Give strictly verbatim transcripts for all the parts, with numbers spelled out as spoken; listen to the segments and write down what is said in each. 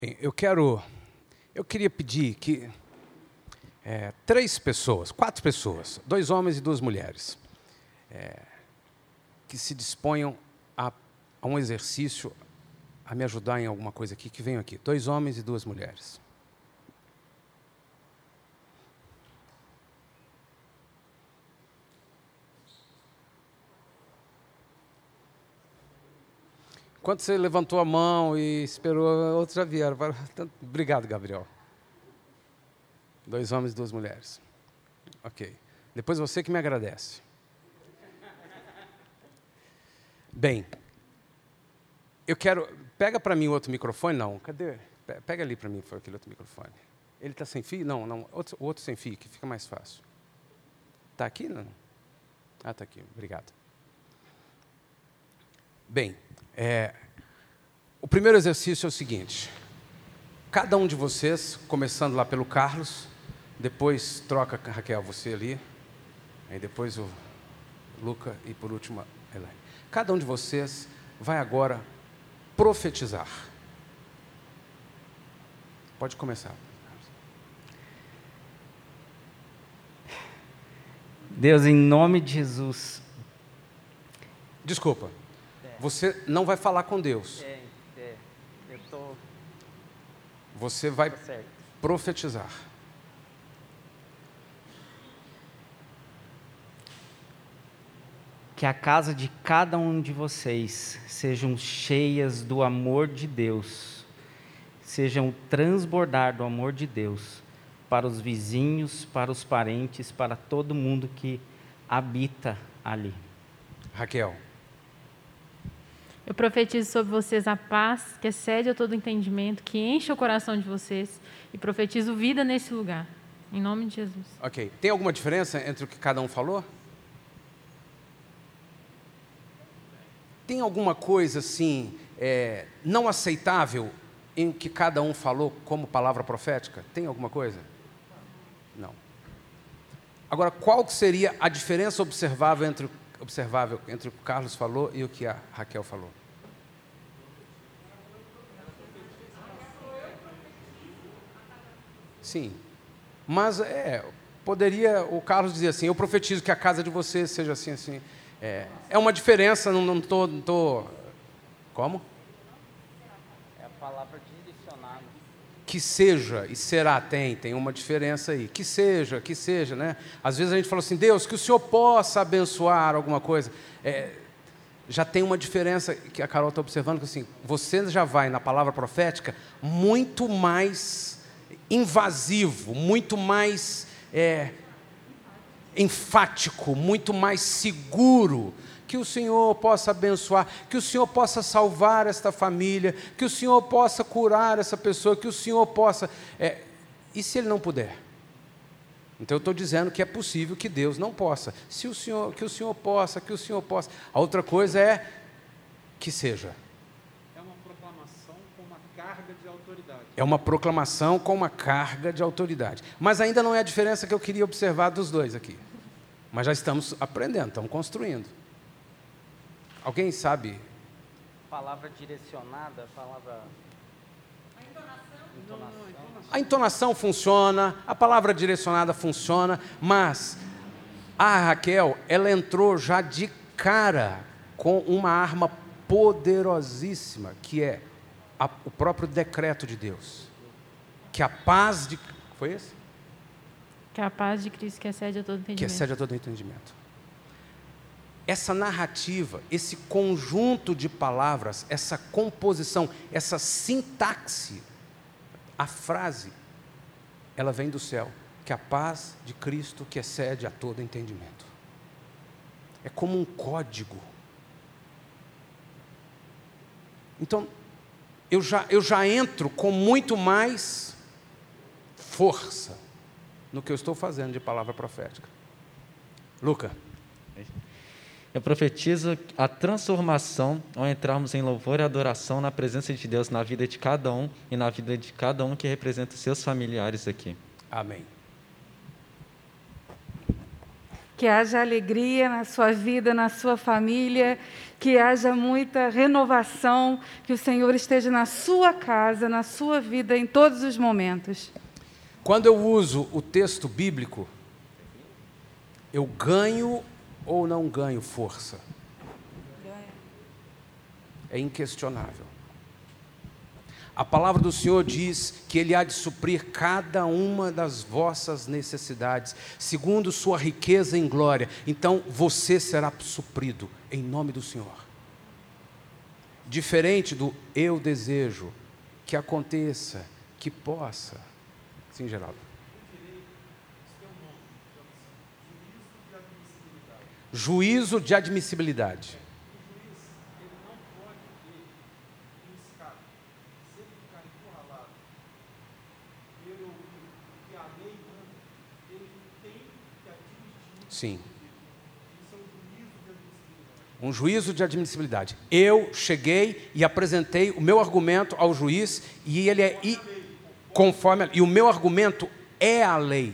Eu quero, eu queria pedir que é, três pessoas, quatro pessoas, dois homens e duas mulheres, é, que se disponham a, a um exercício, a me ajudar em alguma coisa aqui, que venham aqui. Dois homens e duas mulheres. Enquanto você levantou a mão e esperou, outros já vieram. Obrigado, Gabriel. Dois homens e duas mulheres. Ok. Depois você que me agradece. Bem, eu quero... Pega para mim o outro microfone. Não, cadê? Pega ali para mim, foi aquele outro microfone. Ele está sem fio? Não, não. Outro, o outro sem fio, que fica mais fácil. Está aqui? Não? Ah, está aqui. Obrigado. Bem, é, o primeiro exercício é o seguinte. Cada um de vocês, começando lá pelo Carlos, depois troca, Raquel, você ali, aí depois o Luca e por último a Elaine. Cada um de vocês vai agora profetizar. Pode começar. Deus, em nome de Jesus. Desculpa. Você não vai falar com Deus. É, é, eu tô... Você vai tô certo. profetizar. Que a casa de cada um de vocês sejam cheias do amor de Deus, sejam transbordar do amor de Deus para os vizinhos, para os parentes, para todo mundo que habita ali. Raquel. Eu profetizo sobre vocês a paz que excede a todo entendimento, que enche o coração de vocês, e profetizo vida nesse lugar, em nome de Jesus. Ok. Tem alguma diferença entre o que cada um falou? Tem alguma coisa assim, é, não aceitável em o que cada um falou como palavra profética? Tem alguma coisa? Não. Agora, qual que seria a diferença observável entre, observável entre o que o Carlos falou e o que a Raquel falou? Sim. Mas é, poderia o Carlos dizer assim, eu profetizo que a casa de vocês seja assim, assim. É, é uma diferença, não estou... Não tô, como? É a palavra direcionada. Que seja e será, tem, tem uma diferença aí. Que seja, que seja, né? Às vezes a gente fala assim, Deus, que o Senhor possa abençoar alguma coisa. É, já tem uma diferença que a Carol está observando, que assim, você já vai na palavra profética muito mais invasivo, muito mais... É, enfático, muito mais seguro, que o Senhor possa abençoar, que o Senhor possa salvar esta família, que o Senhor possa curar essa pessoa, que o Senhor possa... É, e se Ele não puder? Então eu estou dizendo que é possível que Deus não possa. Se o Senhor, que o Senhor possa, que o Senhor possa. A outra coisa é que seja. É uma proclamação com uma carga de autoridade. É uma proclamação com uma carga de autoridade. Mas ainda não é a diferença que eu queria observar dos dois aqui. Mas já estamos aprendendo, estamos construindo. Alguém sabe? Palavra direcionada, palavra... A entonação? Entonação. A entonação funciona, a palavra direcionada funciona, mas a Raquel, ela entrou já de cara com uma arma poderosíssima, que é a, o próprio decreto de Deus. Que a paz de... Foi esse? Que a paz de Cristo que excede a todo entendimento. Que excede a todo entendimento. Essa narrativa, esse conjunto de palavras, essa composição, essa sintaxe, a frase, ela vem do céu. Que a paz de Cristo que excede a todo entendimento. É como um código. Então, eu já, eu já entro com muito mais força no que eu estou fazendo de palavra profética. Luca. Eu profetizo a transformação ao entrarmos em louvor e adoração na presença de Deus na vida de cada um e na vida de cada um que representa os seus familiares aqui. Amém. que haja alegria na sua vida, na sua família, que haja muita renovação, que o Senhor esteja na sua casa, na sua vida, em todos os momentos. Quando eu uso o texto bíblico, eu ganho ou não ganho força? É inquestionável. A palavra do Senhor diz que Ele há de suprir cada uma das vossas necessidades, segundo sua riqueza em glória. Então, você será suprido, em nome do Senhor. Diferente do eu desejo que aconteça, que possa. Sim, Geraldo. Juízo de admissibilidade. Sim. Um juízo de admissibilidade. Eu cheguei e apresentei o meu argumento ao juiz e ele é e, conforme e o meu argumento é a lei.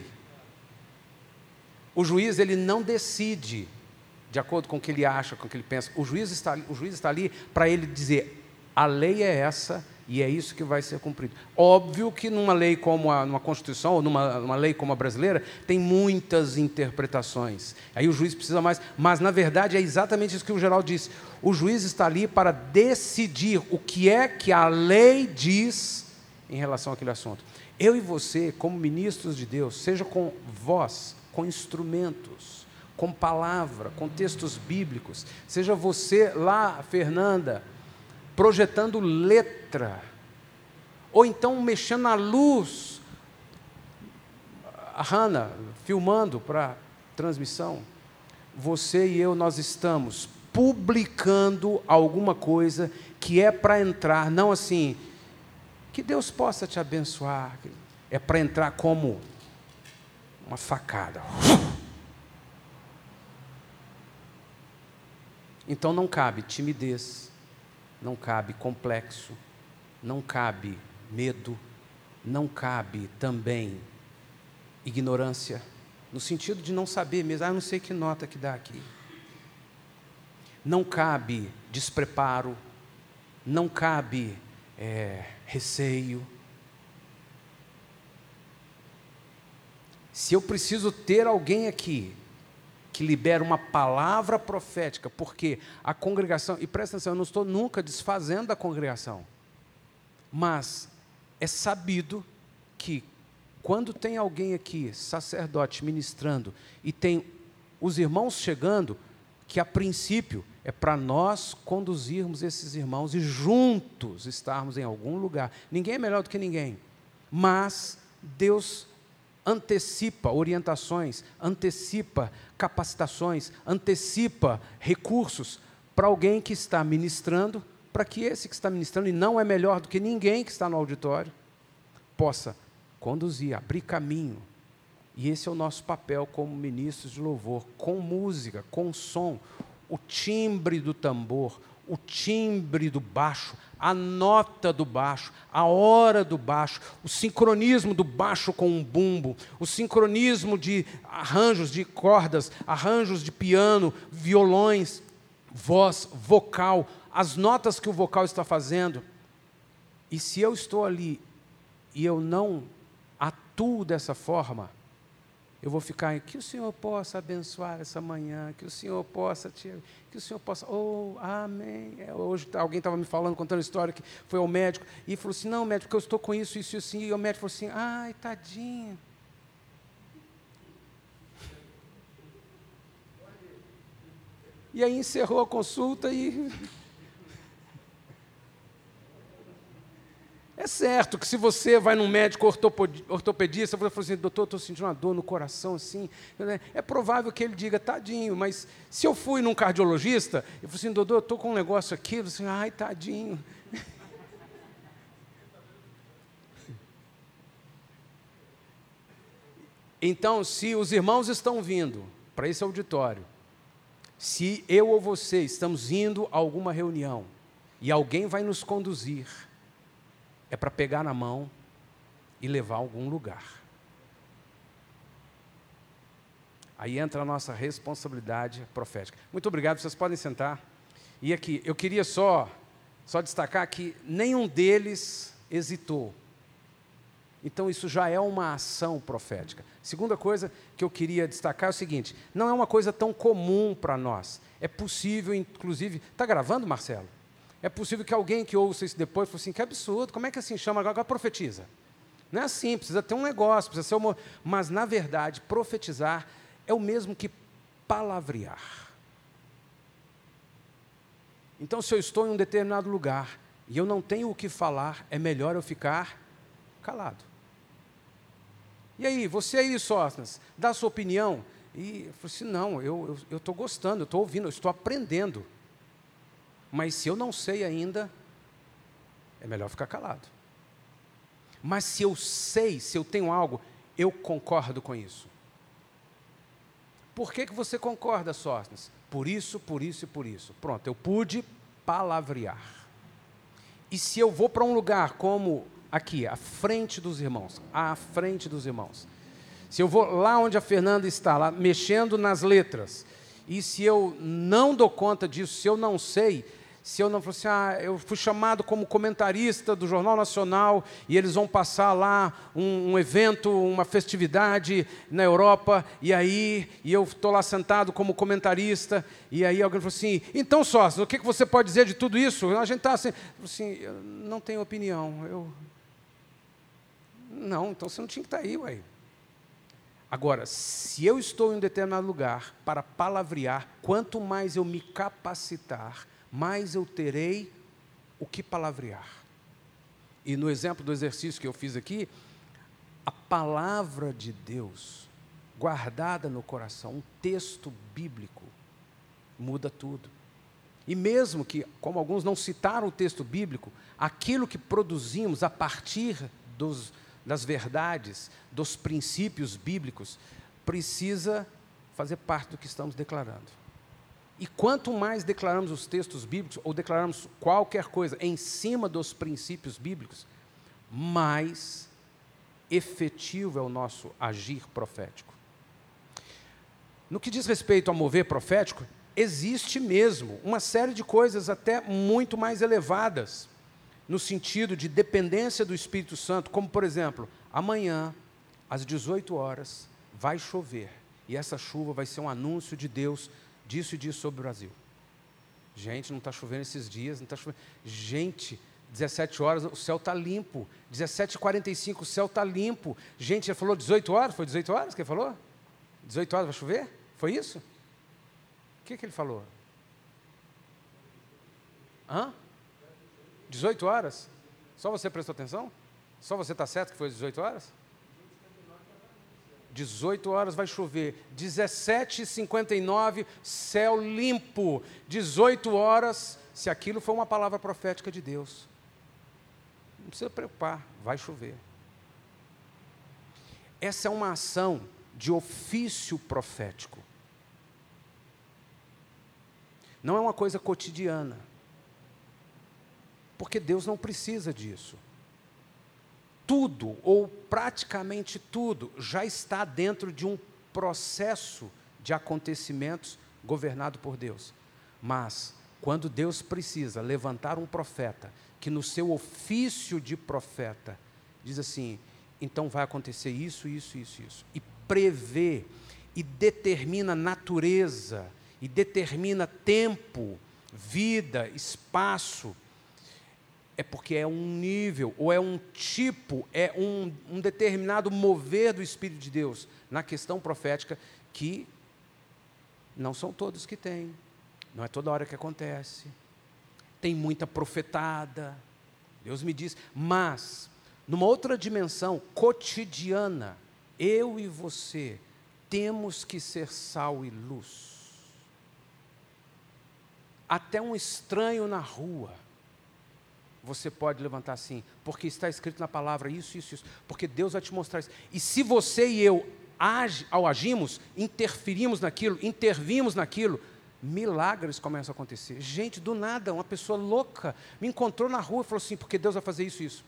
O juiz ele não decide de acordo com o que ele acha, com o que ele pensa. O juiz está o juiz está ali para ele dizer: a lei é essa e é isso que vai ser cumprido. Óbvio que numa lei como a numa Constituição, ou numa, numa lei como a brasileira, tem muitas interpretações. Aí o juiz precisa mais, mas na verdade é exatamente isso que o Geraldo disse. O juiz está ali para decidir o que é que a lei diz em relação àquele assunto. Eu e você, como ministros de Deus, seja com voz, com instrumentos, com palavra, com textos bíblicos, seja você lá, Fernanda, projetando letra, ou então mexendo na luz, a Hannah filmando para transmissão, você e eu, nós estamos publicando alguma coisa que é para entrar, não assim, que Deus possa te abençoar, é para entrar como uma facada. Então não cabe timidez, não cabe complexo, não cabe medo, não cabe também ignorância, no sentido de não saber mesmo, ah, não sei que nota que dá aqui. Não cabe despreparo, não cabe é, receio. Se eu preciso ter alguém aqui que libera uma palavra profética, porque a congregação, e presta atenção, eu não estou nunca desfazendo da congregação, mas é sabido que quando tem alguém aqui, sacerdote, ministrando, e tem os irmãos chegando, que a princípio é para nós conduzirmos esses irmãos e juntos estarmos em algum lugar. Ninguém é melhor do que ninguém, mas Deus antecipa orientações, antecipa capacitações, antecipa recursos para alguém que está ministrando, para que esse que está ministrando, e não é melhor do que ninguém que está no auditório, possa conduzir, abrir caminho. E esse é o nosso papel como ministros de louvor, com música, com som, o timbre do tambor, o timbre do baixo, a nota do baixo, a hora do baixo, o sincronismo do baixo com um bumbo, o sincronismo de arranjos de cordas, arranjos de piano, violões, voz, vocal, as notas que o vocal está fazendo. E se eu estou ali e eu não atuo dessa forma, eu vou ficar, que o Senhor possa abençoar essa manhã, que o Senhor possa, te, que o Senhor possa, oh, amém. Hoje alguém estava me falando, contando a história, que foi ao médico, e falou assim, não, médico, eu estou com isso, isso e assim, e o médico falou assim, ai, tadinho. E aí encerrou a consulta e... É certo que se você vai num médico ortopedista, você fala assim, doutor, estou sentindo uma dor no coração, assim, é provável que ele diga, tadinho, mas se eu fui num cardiologista, eu falo assim, doutor, eu estou com um negócio aqui, eu falo assim, ai, tadinho. Então, se os irmãos estão vindo para esse auditório, se eu ou você estamos indo a alguma reunião, e alguém vai nos conduzir, é para pegar na mão e levar a algum lugar. Aí entra a nossa responsabilidade profética. Muito obrigado, vocês podem sentar. E aqui, eu queria só, só destacar que nenhum deles hesitou. Então isso já é uma ação profética. Segunda coisa que eu queria destacar é o seguinte, não é uma coisa tão comum para nós. É possível, inclusive... Está gravando, Marcelo? É possível que alguém que ouça isso depois fale assim, que absurdo, como é que assim chama? Agora profetiza. Não é assim, precisa ter um negócio, precisa ser uma... Mas, na verdade, profetizar é o mesmo que palavrear. Então, se eu estou em um determinado lugar e eu não tenho o que falar, é melhor eu ficar calado. E aí, você aí, Sóstenes, dá a sua opinião. E eu falei assim, não, eu estou gostando, eu estou ouvindo, eu estou aprendendo. Mas se eu não sei ainda, é melhor ficar calado. Mas se eu sei, se eu tenho algo, eu concordo com isso. Por que, que você concorda, Sóstenes? Por isso, por isso e por isso. Pronto, eu pude palavrear. E se eu vou para um lugar como aqui, à frente dos irmãos, à frente dos irmãos, se eu vou lá onde a Fernanda está, lá mexendo nas letras, e se eu não dou conta disso, se eu não sei, se eu não falo assim, ah, eu fui chamado como comentarista do Jornal Nacional e eles vão passar lá um, um evento, uma festividade na Europa, e aí e eu estou lá sentado como comentarista, e aí alguém falou assim, então, sócio, o que, que você pode dizer de tudo isso? A gente está assim, assim, eu não tenho opinião, eu... Não, então você não tinha que estar aí, ué. Agora, se eu estou em um determinado lugar para palavrear, quanto mais eu me capacitar, mais eu terei o que palavrear. E no exemplo do exercício que eu fiz aqui, a palavra de Deus, guardada no coração, um texto bíblico, muda tudo. E mesmo que, como alguns não citaram o texto bíblico, aquilo que produzimos a partir dos, das verdades, dos princípios bíblicos, precisa fazer parte do que estamos declarando. E quanto mais declaramos os textos bíblicos, ou declaramos qualquer coisa em cima dos princípios bíblicos, mais efetivo é o nosso agir profético. No que diz respeito ao mover profético, existe mesmo uma série de coisas até muito mais elevadas, no sentido de dependência do Espírito Santo, como, por exemplo, amanhã, às dezoito horas, vai chover, e essa chuva vai ser um anúncio de Deus disso e disso sobre o Brasil. Gente, não está chovendo esses dias, não está chovendo. Gente, dezessete horas, o céu está limpo. dezessete e quarenta e cinco, o céu está limpo. Gente, ele falou dezoito horas? Foi dezoito horas que ele falou? dezoito horas vai chover? Foi isso? O que, que ele falou? Hã? dezoito horas? Só você prestou atenção? Só você está certo que foi dezoito horas? dezoito horas vai chover, dezessete e cinquenta e nove, céu limpo, dezoito horas, se aquilo for uma palavra profética de Deus, não precisa preocupar, vai chover. Essa é uma ação de ofício profético. Não é uma coisa cotidiana, porque Deus não precisa disso. Tudo, ou praticamente tudo, já está dentro de um processo de acontecimentos governado por Deus. Mas, quando Deus precisa levantar um profeta, que no seu ofício de profeta, diz assim, então vai acontecer isso, isso, isso, isso, e prevê, e determina natureza, e determina tempo, vida, espaço, é porque é um nível, ou é um tipo, é um, um determinado mover do Espírito de Deus na questão profética que não são todos que têm, não é toda hora que acontece, tem muita profetada, Deus me diz, mas numa outra dimensão cotidiana, eu e você temos que ser sal e luz. Até um estranho na rua, você pode levantar assim, porque está escrito na palavra isso, isso, isso, porque Deus vai te mostrar isso. E se você e eu, age, ao agimos, interferimos naquilo, intervimos naquilo, milagres começam a acontecer. Gente, do nada, uma pessoa louca me encontrou na rua e falou assim, porque Deus vai fazer isso, isso.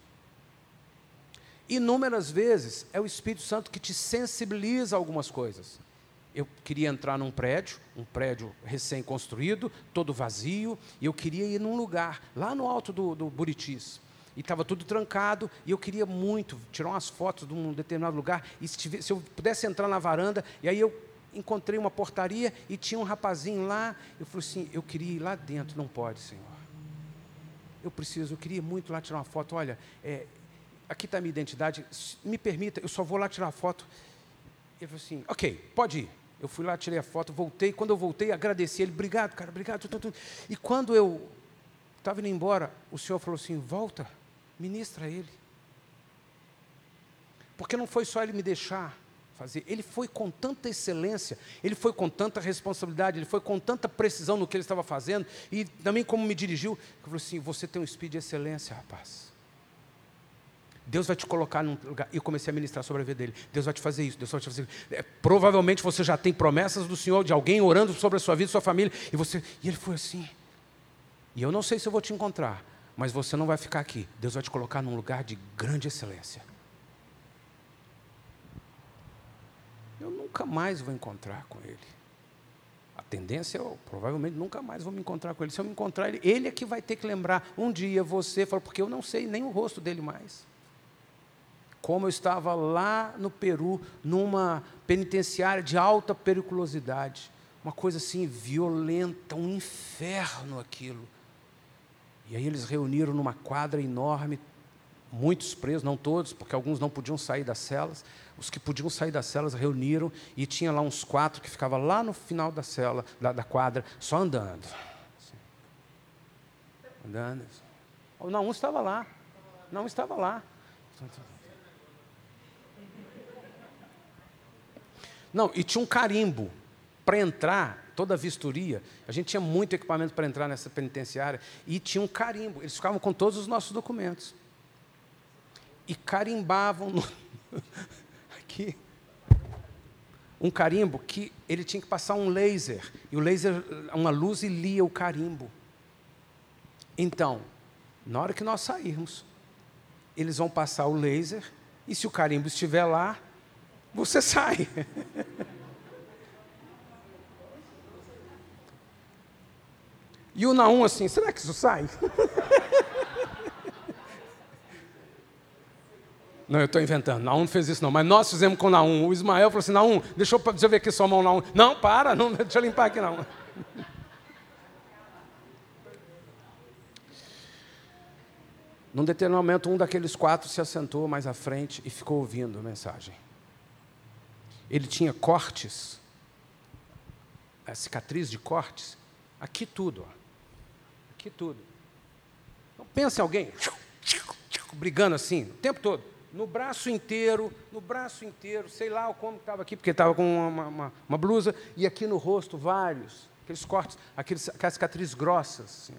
Inúmeras vezes é o Espírito Santo que te sensibiliza a algumas coisas. eu queria entrar num prédio, um prédio recém-construído, todo vazio, e eu queria ir num lugar, lá no alto do, do Buritis. E estava tudo trancado, e eu queria muito tirar umas fotos de um determinado lugar, e se, tivesse, se eu pudesse entrar na varanda, e aí eu encontrei uma portaria, e tinha um rapazinho lá, eu falei assim, eu queria ir lá dentro, não pode, Senhor. Eu preciso, eu queria muito lá tirar uma foto, olha, é, aqui está a minha identidade, me permita, eu só vou lá tirar a foto. Ele falou assim, ok, pode ir. Eu fui lá, tirei a foto, voltei. Quando eu voltei, agradeci ele. Obrigado, cara, obrigado. Tudo, tudo. E quando eu estava indo embora, o Senhor falou assim, volta, ministra ele. Porque não foi só ele me deixar fazer. Ele foi com tanta excelência, ele foi com tanta responsabilidade, ele foi com tanta precisão no que ele estava fazendo. E também como me dirigiu, ele falou assim, você tem um espírito de excelência, rapaz. Deus vai te colocar num lugar. E eu comecei a ministrar sobre a vida dele. Deus vai te fazer isso, Deus vai te fazer isso. É, provavelmente você já tem promessas do Senhor, de alguém orando sobre a sua vida, sua família. E, você, e ele foi assim. E eu não sei se eu vou te encontrar, mas você não vai ficar aqui. Deus vai te colocar num lugar de grande excelência. Eu nunca mais vou encontrar com ele. A tendência é eu provavelmente nunca mais vou me encontrar com ele. Se eu me encontrar ele, ele é que vai ter que lembrar. Um dia você falou, porque eu não sei nem o rosto dele mais. Como eu estava lá no Peru, numa penitenciária de alta periculosidade, uma coisa assim violenta, um inferno aquilo. E aí eles reuniram numa quadra enorme, muitos presos, não todos, porque alguns não podiam sair das celas. Os que podiam sair das celas reuniram, e tinha lá uns quatro que ficavam lá no final da cela, da, da quadra, só andando. Assim. Andando. Não, um estava lá. Não, estava lá. Não, e tinha um carimbo para entrar, toda a vistoria. A gente tinha muito equipamento para entrar nessa penitenciária, e tinha um carimbo. Eles ficavam com todos os nossos documentos. E carimbavam no, aqui um carimbo que ele tinha que passar um laser, e o laser, uma luz, e lia o carimbo. Então, na hora que nós sairmos, eles vão passar o laser, e se o carimbo estiver lá, você sai. E o Naum assim, será que isso sai? Não, eu estou inventando, Naum não fez isso não, mas nós fizemos com o Naum. O Ismael falou assim, Naum, deixa eu, deixa eu ver aqui sua mão, Naum. Não, para, não, deixa eu limpar aqui, não. Num determinado momento, um daqueles quatro se assentou mais à frente e ficou ouvindo a mensagem. Ele tinha cortes, a cicatriz de cortes, aqui tudo, ó. Aqui tudo. Então, pensa em alguém brigando assim, o tempo todo, no braço inteiro, no braço inteiro, sei lá como estava aqui, porque estava com uma, uma, uma blusa, e aqui no rosto vários, aqueles cortes, aqueles, aquelas cicatrizes grossas. Assim.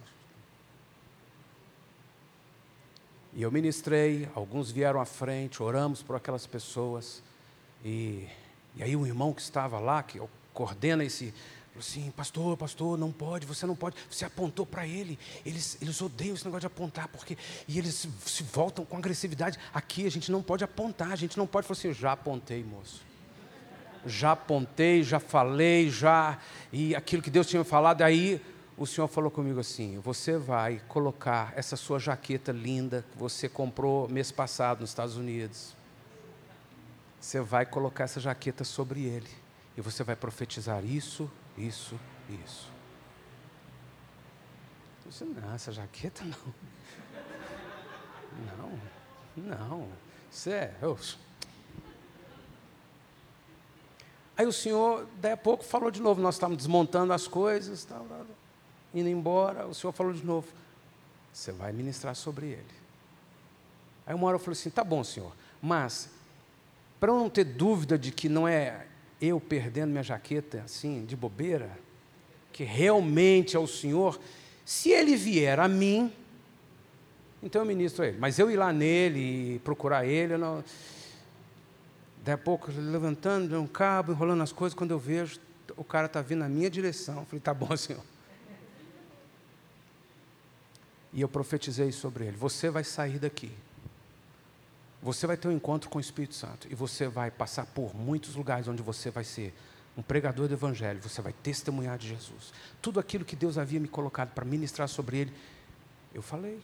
E eu ministrei, alguns vieram à frente, oramos por aquelas pessoas, e... E aí o irmão que estava lá, que coordena esse, falou assim, pastor, pastor, não pode, você não pode, você apontou para ele, eles, eles odeiam esse negócio de apontar, porque, e eles se voltam com agressividade, aqui a gente não pode apontar, a gente não pode, falar assim, já apontei, moço, já apontei, já falei, já, e aquilo que Deus tinha falado, aí o Senhor falou comigo assim, você vai colocar essa sua jaqueta linda, que você comprou mês passado nos Estados Unidos, você vai colocar essa jaqueta sobre ele. E você vai profetizar isso, isso, isso. Eu disse, não, essa jaqueta não. Não, não. Isso é... Eu... Aí o Senhor, daí a pouco, falou de novo. Nós estávamos desmontando as coisas, estava indo embora. O Senhor falou de novo. Você vai ministrar sobre ele. Aí uma hora eu falei assim, tá bom, Senhor, mas... para eu não ter dúvida de que não é eu perdendo minha jaqueta, assim, de bobeira, que realmente é o Senhor, se ele vier a mim, então eu ministro a ele. Mas eu ir lá nele e procurar ele, eu não... daí a pouco, levantando um cabo, enrolando as coisas, quando eu vejo, o cara está vindo na minha direção. Eu falei, tá bom, Senhor. E eu profetizei sobre ele, você vai sair daqui. Você vai ter um encontro com o Espírito Santo e você vai passar por muitos lugares onde você vai ser um pregador do Evangelho, você vai testemunhar de Jesus. Tudo aquilo que Deus havia me colocado para ministrar sobre ele, eu falei.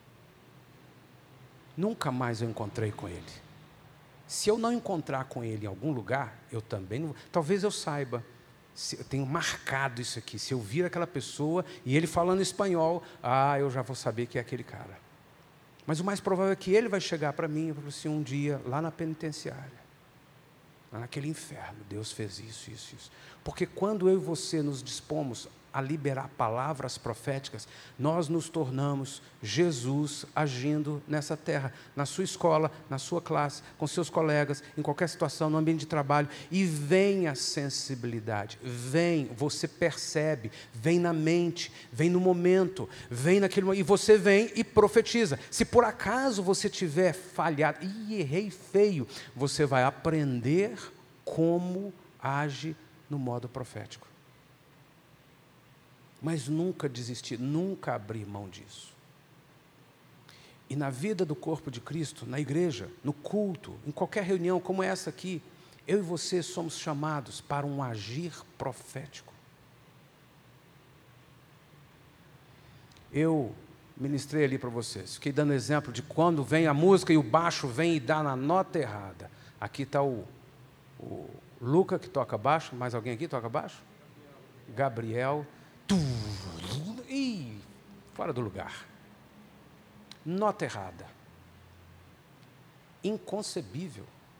Nunca mais eu encontrei com ele. Se eu não encontrar com ele em algum lugar, eu também não. Talvez eu saiba, se eu tenho marcado isso aqui. Se eu vir aquela pessoa e ele falando espanhol, ah, eu já vou saber que é aquele cara. Mas o mais provável é que ele vai chegar para mim e falar assim, um dia, lá na penitenciária, lá naquele inferno, Deus fez isso, isso, isso. Porque quando eu e você nos dispomos a liberar palavras proféticas, nós nos tornamos Jesus agindo nessa terra, na sua escola, na sua classe, com seus colegas, em qualquer situação, no ambiente de trabalho, e vem a sensibilidade, vem, você percebe, vem na mente, vem no momento, vem naquele momento, e você vem e profetiza. Se por acaso você tiver falhado, e errei feio, você vai aprender como age no modo profético. Mas nunca desistir, nunca abrir mão disso. E na vida do corpo de Cristo, na igreja, no culto, em qualquer reunião como essa aqui, eu e você somos chamados para um agir profético. Eu ministrei ali para vocês, fiquei dando exemplo de quando vem a música e o baixo vem e dá na nota errada. Aqui está o, o Luca que toca baixo, mais alguém aqui toca baixo? Gabriel. Ih, fora do lugar. Nota errada. Inconcebível.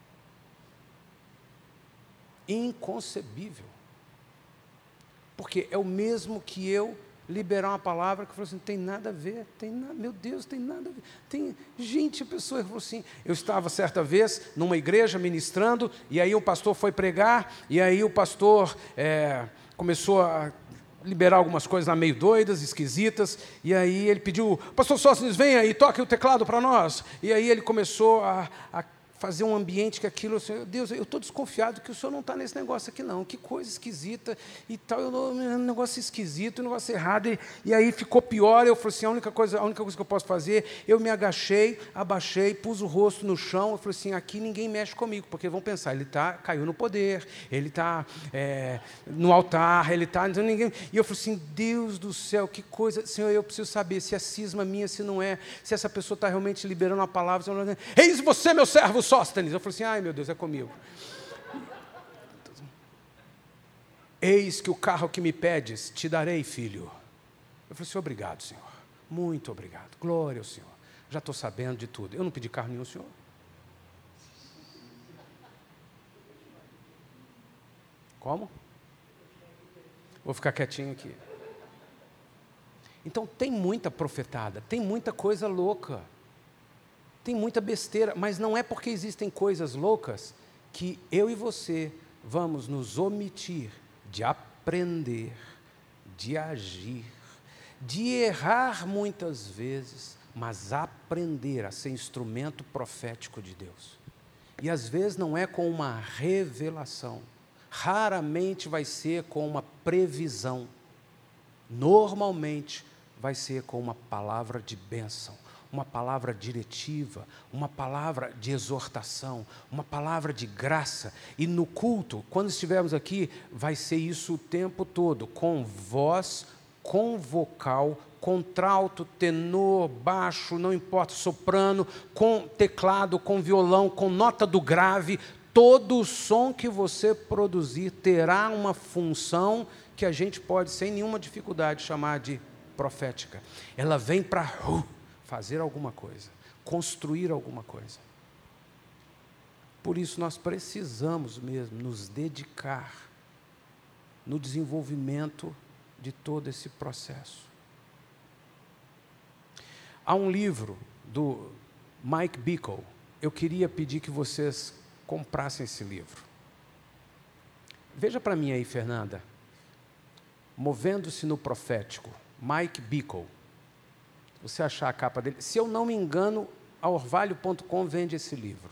Inconcebível. Porque é o mesmo que eu liberar uma palavra que falou assim, tem nada a ver, tem nada, meu Deus, tem nada a ver. Tem, gente, a pessoa falou assim, eu estava certa vez numa igreja ministrando, e aí o pastor foi pregar, e aí o pastor é, começou a liberar algumas coisas lá meio doidas, esquisitas, e aí ele pediu, pastor Sóstenes, venha e toque o teclado para nós. E aí ele começou a, a fazer um ambiente que aquilo, assim, Deus, eu estou desconfiado que o senhor não está nesse negócio aqui não, que coisa esquisita e tal, eu não, um negócio esquisito, um negócio errado, e, e aí ficou pior, eu falei assim, a única, coisa, a única coisa que eu posso fazer, eu me agachei, abaixei, pus o rosto no chão, eu falei assim, aqui ninguém mexe comigo, porque vão pensar, ele tá, caiu no poder, ele está é, no altar, ele está, então ninguém, e eu falei assim, Deus do céu, que coisa, Senhor, eu preciso saber se é cisma minha, se não é, se essa pessoa está realmente liberando a palavra, se não é, eis você, meu servo Sóstenes. Eu falei assim, ai meu Deus, é comigo. Eis que o carro que me pedes, te darei, filho. Eu falei assim, obrigado, Senhor. Muito obrigado. Glória ao Senhor. Já estou sabendo de tudo. Eu não pedi carro nenhum, Senhor. Como? Vou ficar quietinho aqui. Então tem muita profetada, tem muita coisa louca. Tem muita besteira, mas não é porque existem coisas loucas que eu e você vamos nos omitir de aprender, de agir, de errar muitas vezes, mas aprender a ser instrumento profético de Deus. E às vezes não é com uma revelação, raramente vai ser com uma previsão, normalmente vai ser com uma palavra de bênção, uma palavra diretiva, uma palavra de exortação, uma palavra de graça. E no culto, quando estivermos aqui, vai ser isso o tempo todo, com voz, com vocal, contralto, tenor, baixo, não importa, soprano, com teclado, com violão, com nota do grave. Todo som que você produzir terá uma função que a gente pode, sem nenhuma dificuldade, chamar de profética. Ela vem para uh, fazer alguma coisa, construir alguma coisa. Por isso nós precisamos mesmo nos dedicar no desenvolvimento de todo esse processo. Há um livro do Mike Bickle, eu queria pedir que vocês comprassem esse livro. Veja para mim aí, Fernanda, Movendo-se no Profético, Mike Bickle. Se você achar a capa dele, se eu não me engano, a orvalho ponto com vende esse livro.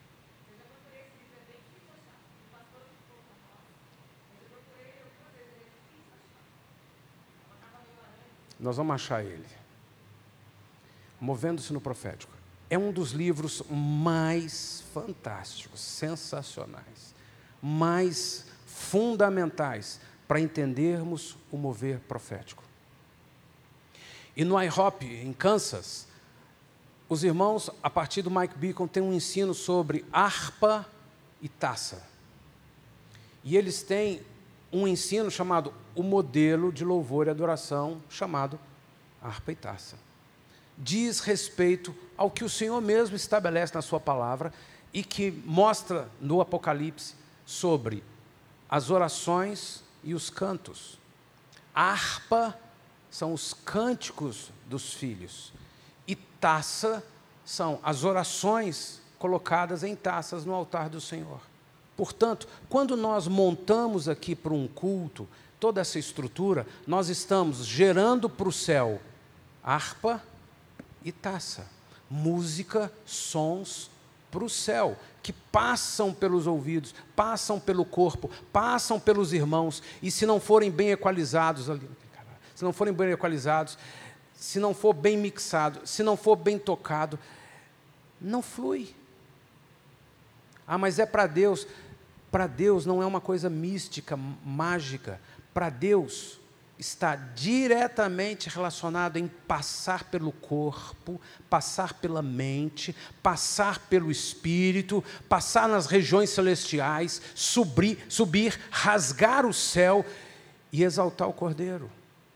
Nós vamos achar ele. Movendo-se no Profético. É um dos livros mais fantásticos, sensacionais, mais fundamentais para entendermos o mover profético. E no I HOP, em Kansas, os irmãos, a partir do Mike Beacon, têm um ensino sobre harpa e taça. E eles têm um ensino chamado o modelo de louvor e adoração, chamado harpa e taça. Diz respeito ao que o Senhor mesmo estabelece na sua palavra e que mostra no Apocalipse sobre as orações e os cantos. A harpa são os cânticos dos filhos e taça são as orações colocadas em taças no altar do Senhor. Portanto, quando nós montamos aqui para um culto, toda essa estrutura, nós estamos gerando para o céu harpa e taça, música, sons para o céu, que passam pelos ouvidos, passam pelo corpo, passam pelos irmãos, e se não forem bem equalizados, ali, se não forem bem equalizados, se não for bem mixado, se não for bem tocado, não flui. Ah, mas é para Deus. Para Deus não é uma coisa mística, mágica. Para Deus está diretamente relacionado em passar pelo corpo, passar pela mente, passar pelo espírito, passar nas regiões celestiais, subir, subir, rasgar o céu e exaltar o Cordeiro.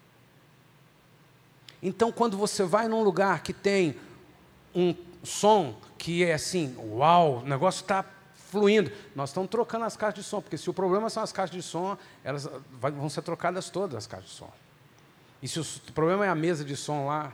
Então, quando você vai num lugar que tem um som que é assim, uau, o negócio está fluindo, nós estamos trocando as caixas de som, porque se o problema são as caixas de som, elas vão ser trocadas todas as caixas de som. E se o problema é a mesa de som lá,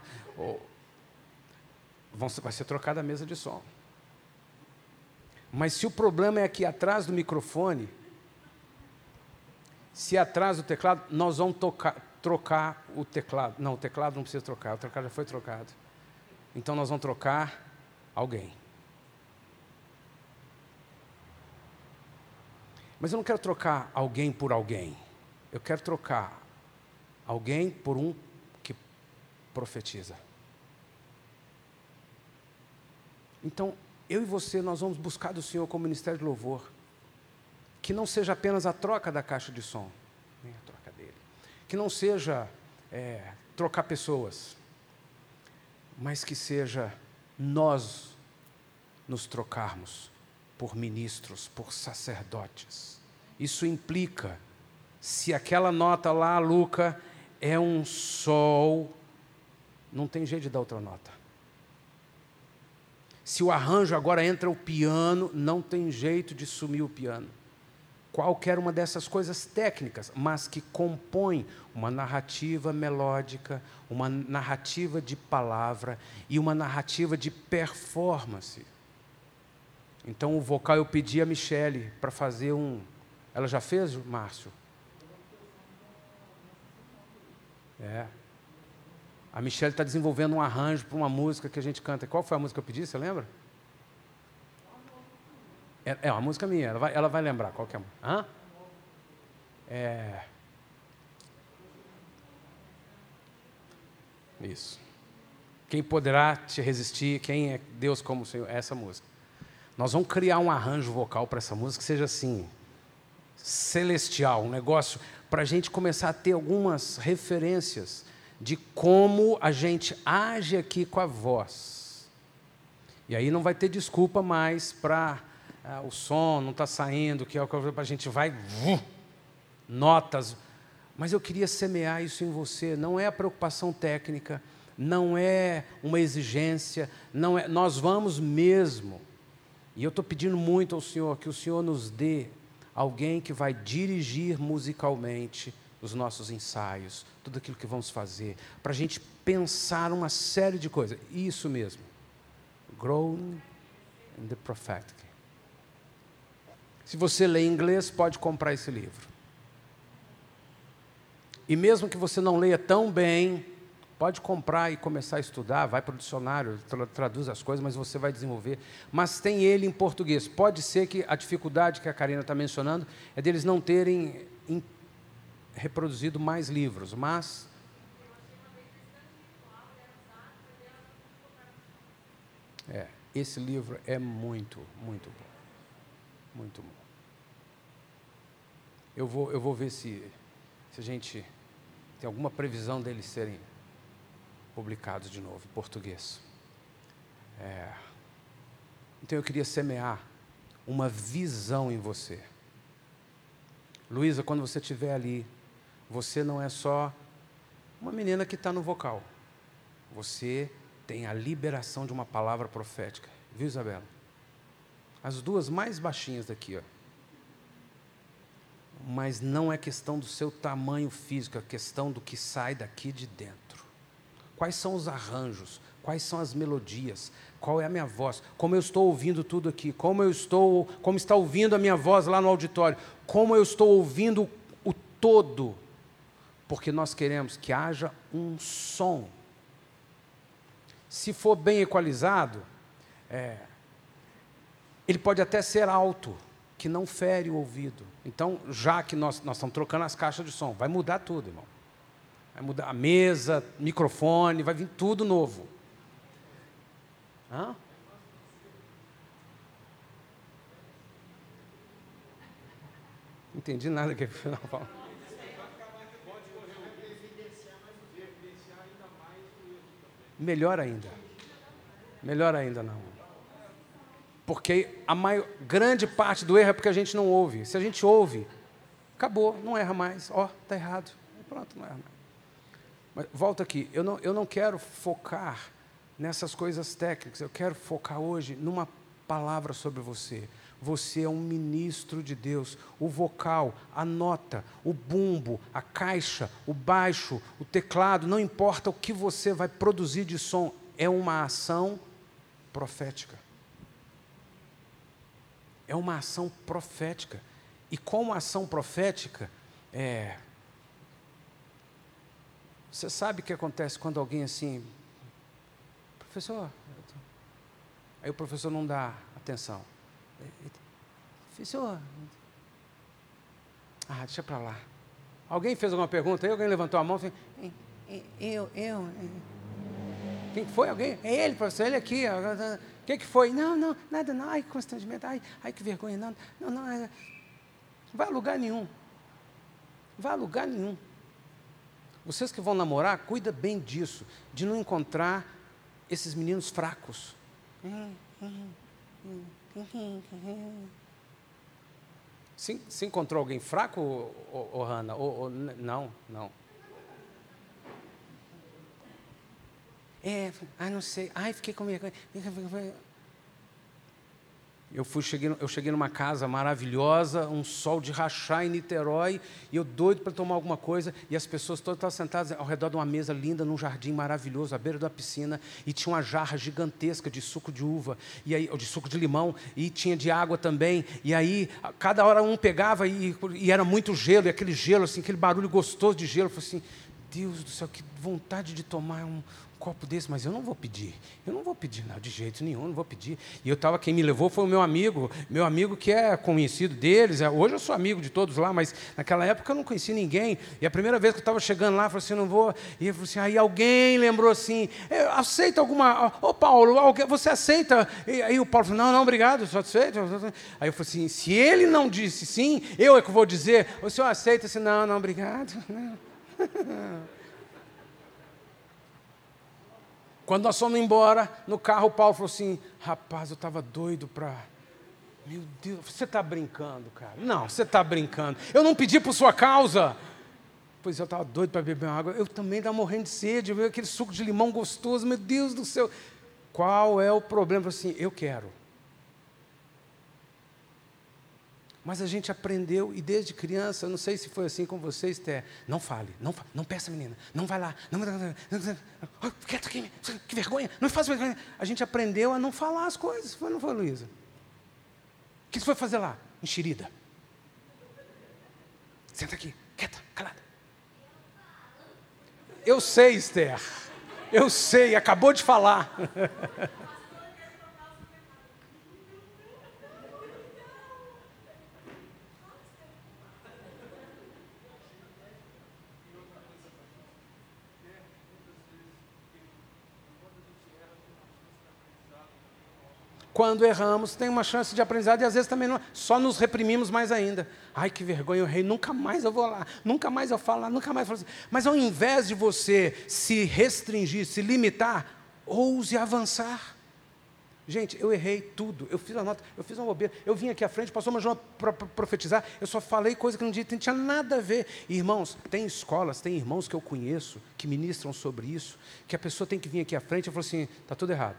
vão ser, vai ser trocada a mesa de som. Mas se o problema é aqui atrás do microfone, se é atrás do teclado, nós vamos tocar, trocar o teclado. Não, o teclado não precisa trocar, o teclado já foi trocado. Então nós vamos trocar alguém. Mas eu não quero trocar alguém por alguém. Eu quero trocar alguém por um que profetiza. Então, eu e você, nós vamos buscar do Senhor como ministério de louvor, que não seja apenas a troca da caixa de som, nem a troca dele, que não seja é, trocar pessoas, mas que seja nós nos trocarmos por ministros, por sacerdotes. Isso implica, se aquela nota lá, Luca, é um sol, não tem jeito de dar outra nota. Se o arranjo agora entra o piano, não tem jeito de sumir o piano. Qualquer uma dessas coisas técnicas, mas que compõem uma narrativa melódica, uma narrativa de palavra e uma narrativa de performance. Então, o vocal eu pedi a Michele para fazer um... Ela já fez, Márcio? É. A Michele está desenvolvendo um arranjo para uma música que a gente canta. Qual foi a música que eu pedi, você lembra? É, é uma música minha, ela vai, ela vai lembrar qual que é. Hã? É... Isso. Quem poderá te resistir? Quem é Deus como o Senhor? Essa música. Nós vamos criar um arranjo vocal para essa música que seja assim, celestial, um negócio para a gente começar a ter algumas referências de como a gente age aqui com a voz. E aí não vai ter desculpa mais para ah, o som não está saindo, que é o que a gente vai, uh, notas. Mas eu queria semear isso em você, não é a preocupação técnica, não é uma exigência, não é, nós vamos mesmo. E eu estou pedindo muito ao Senhor, que o Senhor nos dê alguém que vai dirigir musicalmente os nossos ensaios, tudo aquilo que vamos fazer, para a gente pensar uma série de coisas. Isso mesmo. Growing in the Prophetic. Se você lê inglês, pode comprar esse livro. E mesmo que você não leia tão bem, pode comprar e começar a estudar, vai para o dicionário, tra- traduz as coisas, mas você vai desenvolver. Mas tem ele em português. Pode ser que a dificuldade que a Karina está mencionando é deles não terem in- reproduzido mais livros, mas... É, esse livro é muito, muito bom. Muito bom. Eu vou, eu vou ver se, se a gente tem alguma previsão deles serem publicados de novo em português. É, então eu queria semear uma visão em você. Luísa, quando você estiver ali, você não é só uma menina que está no vocal. Você tem a liberação de uma palavra profética. Viu, Isabela? As duas mais baixinhas daqui, ó. Mas não é questão do seu tamanho físico, é questão do que sai daqui de dentro. Quais são os arranjos? Quais são as melodias? Qual é a minha voz? Como eu estou ouvindo tudo aqui? Como eu estou, como está ouvindo a minha voz lá no auditório? Como eu estou ouvindo o todo? Porque nós queremos que haja um som. Se for bem equalizado, é, ele pode até ser alto, que não fere o ouvido. Então, já que nós, nós estamos trocando as caixas de som, vai mudar tudo, irmão. Vai mudar a mesa, microfone, vai vir tudo novo. Hã? Não entendi nada que ele falou. Melhor ainda. Melhor ainda não. Porque a maior, grande parte do erro é porque a gente não ouve. Se a gente ouve, acabou, não erra mais. Ó, oh, está errado. Pronto, não erra mais. Mas volta aqui, eu não, eu não quero focar nessas coisas técnicas, eu quero focar hoje numa palavra sobre você. Você é um ministro de Deus. O vocal, a nota, o bumbo, a caixa, o baixo, o teclado, não importa o que você vai produzir de som, é uma ação profética. É uma ação profética. E como ação profética, é... você sabe o que acontece quando alguém assim... Professor... Aí o professor não dá atenção. Professor... Ah, deixa para lá. Alguém fez alguma pergunta aí? Alguém levantou a mão? Falei, eu, eu... Quem foi? Alguém? É ele, professor, ele aqui. O que, que foi? Não, não, nada não. Ai, constrangimento. Ai, ai, que vergonha. Não, não, não. Não vai a lugar nenhum. Não vai a lugar nenhum. Vocês que vão namorar, cuida bem disso, de não encontrar esses meninos fracos. Se, se encontrou alguém fraco, ô, ô, ô, Hannah? Ô, ô, não, não. É, ai, não sei. Ai, fiquei com vergonha. Eu, fui, cheguei, eu cheguei numa casa maravilhosa, um sol de rachar em Niterói, e eu doido para tomar alguma coisa, e as pessoas todas estavam sentadas ao redor de uma mesa linda, num jardim maravilhoso, à beira da piscina, e tinha uma jarra gigantesca de suco de uva, e aí, ou de suco de limão, e tinha de água também, e aí, cada hora um pegava, e, e era muito gelo, e aquele gelo, assim, aquele barulho gostoso de gelo, eu falei assim, Deus do céu, que vontade de tomar um copo desse, mas eu não vou pedir, eu não vou pedir não, de jeito nenhum, eu não vou pedir. E eu estava, quem me levou foi o meu amigo, meu amigo que é conhecido deles, hoje eu sou amigo de todos lá, mas naquela época eu não conheci ninguém, e a primeira vez que eu estava chegando lá, eu falei assim, não vou, e eu falei assim, aí alguém lembrou assim, aceita alguma, ô Paulo, alguém, você aceita? E aí o Paulo falou, não, não, obrigado, só aceito. Aí eu falei assim, se ele não disse sim, eu é que vou dizer, o senhor aceita? Assim, não, não, obrigado, não. Quando nós fomos embora, no carro, o Paulo falou assim, rapaz, eu estava doido para... Meu Deus, você está brincando, cara. Não, você está brincando. Eu não pedi por sua causa. Pois eu estava doido para beber uma água. Eu também estava morrendo de sede, eu vi aquele suco de limão gostoso, meu Deus do céu. Qual é o problema? Eu falei assim, eu quero. Mas a gente aprendeu, e desde criança, eu não sei se foi assim com vocês, Té, não fale, não, não peça, menina, não vai lá, não, não, não, oh, quieto aqui, que vergonha, não faz vergonha. A gente aprendeu a não falar as coisas, foi, não foi, Luísa? O que você foi fazer lá? Enxerida. Senta aqui, quieta, calada. Eu sei, Esther, eu sei, acabou de falar. Quando erramos, tem uma chance de aprendizado e às vezes também não, só nos reprimimos mais ainda. Ai, que vergonha, eu errei, nunca mais eu vou lá, nunca mais eu falo lá, nunca mais eu falo assim. Mas ao invés de você se restringir, se limitar, ouse avançar. Gente, eu errei tudo, eu fiz a nota, eu fiz uma bobeira, eu vim aqui à frente, passou uma João para profetizar, eu só falei coisa que não tinha, não tinha nada a ver. E, irmãos, tem escolas, tem irmãos que eu conheço, que ministram sobre isso, que a pessoa tem que vir aqui à frente e falar assim, está tudo errado.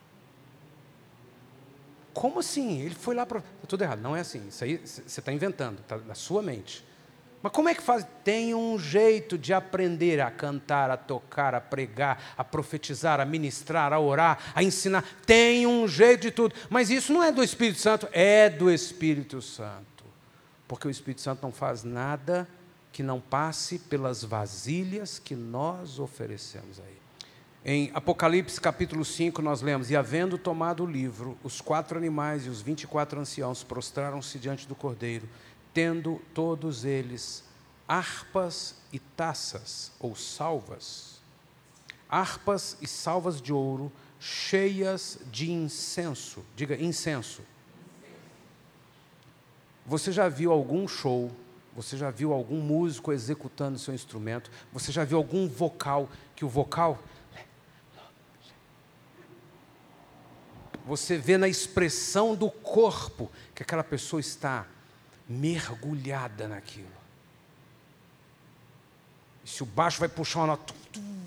Como assim? Ele foi lá para... Está tudo errado. Não é assim, isso aí você está inventando, está na sua mente. Mas como é que faz? Tem um jeito de aprender a cantar, a tocar, a pregar, a profetizar, a ministrar, a orar, a ensinar. Tem um jeito de tudo. Mas isso não é do Espírito Santo, é do Espírito Santo. Porque o Espírito Santo não faz nada que não passe pelas vasilhas que nós oferecemos a Ele. Em Apocalipse capítulo cinco nós lemos, e havendo tomado o livro, os quatro animais e os vinte e quatro anciãos prostraram-se diante do Cordeiro, tendo todos eles harpas e taças, ou salvas, harpas e salvas de ouro, cheias de incenso. Diga, incenso. Você já viu algum show, você já viu algum músico executando seu instrumento, você já viu algum vocal, que o vocal... Você vê na expressão do corpo que aquela pessoa está mergulhada naquilo. E se o baixo vai puxar uma nota,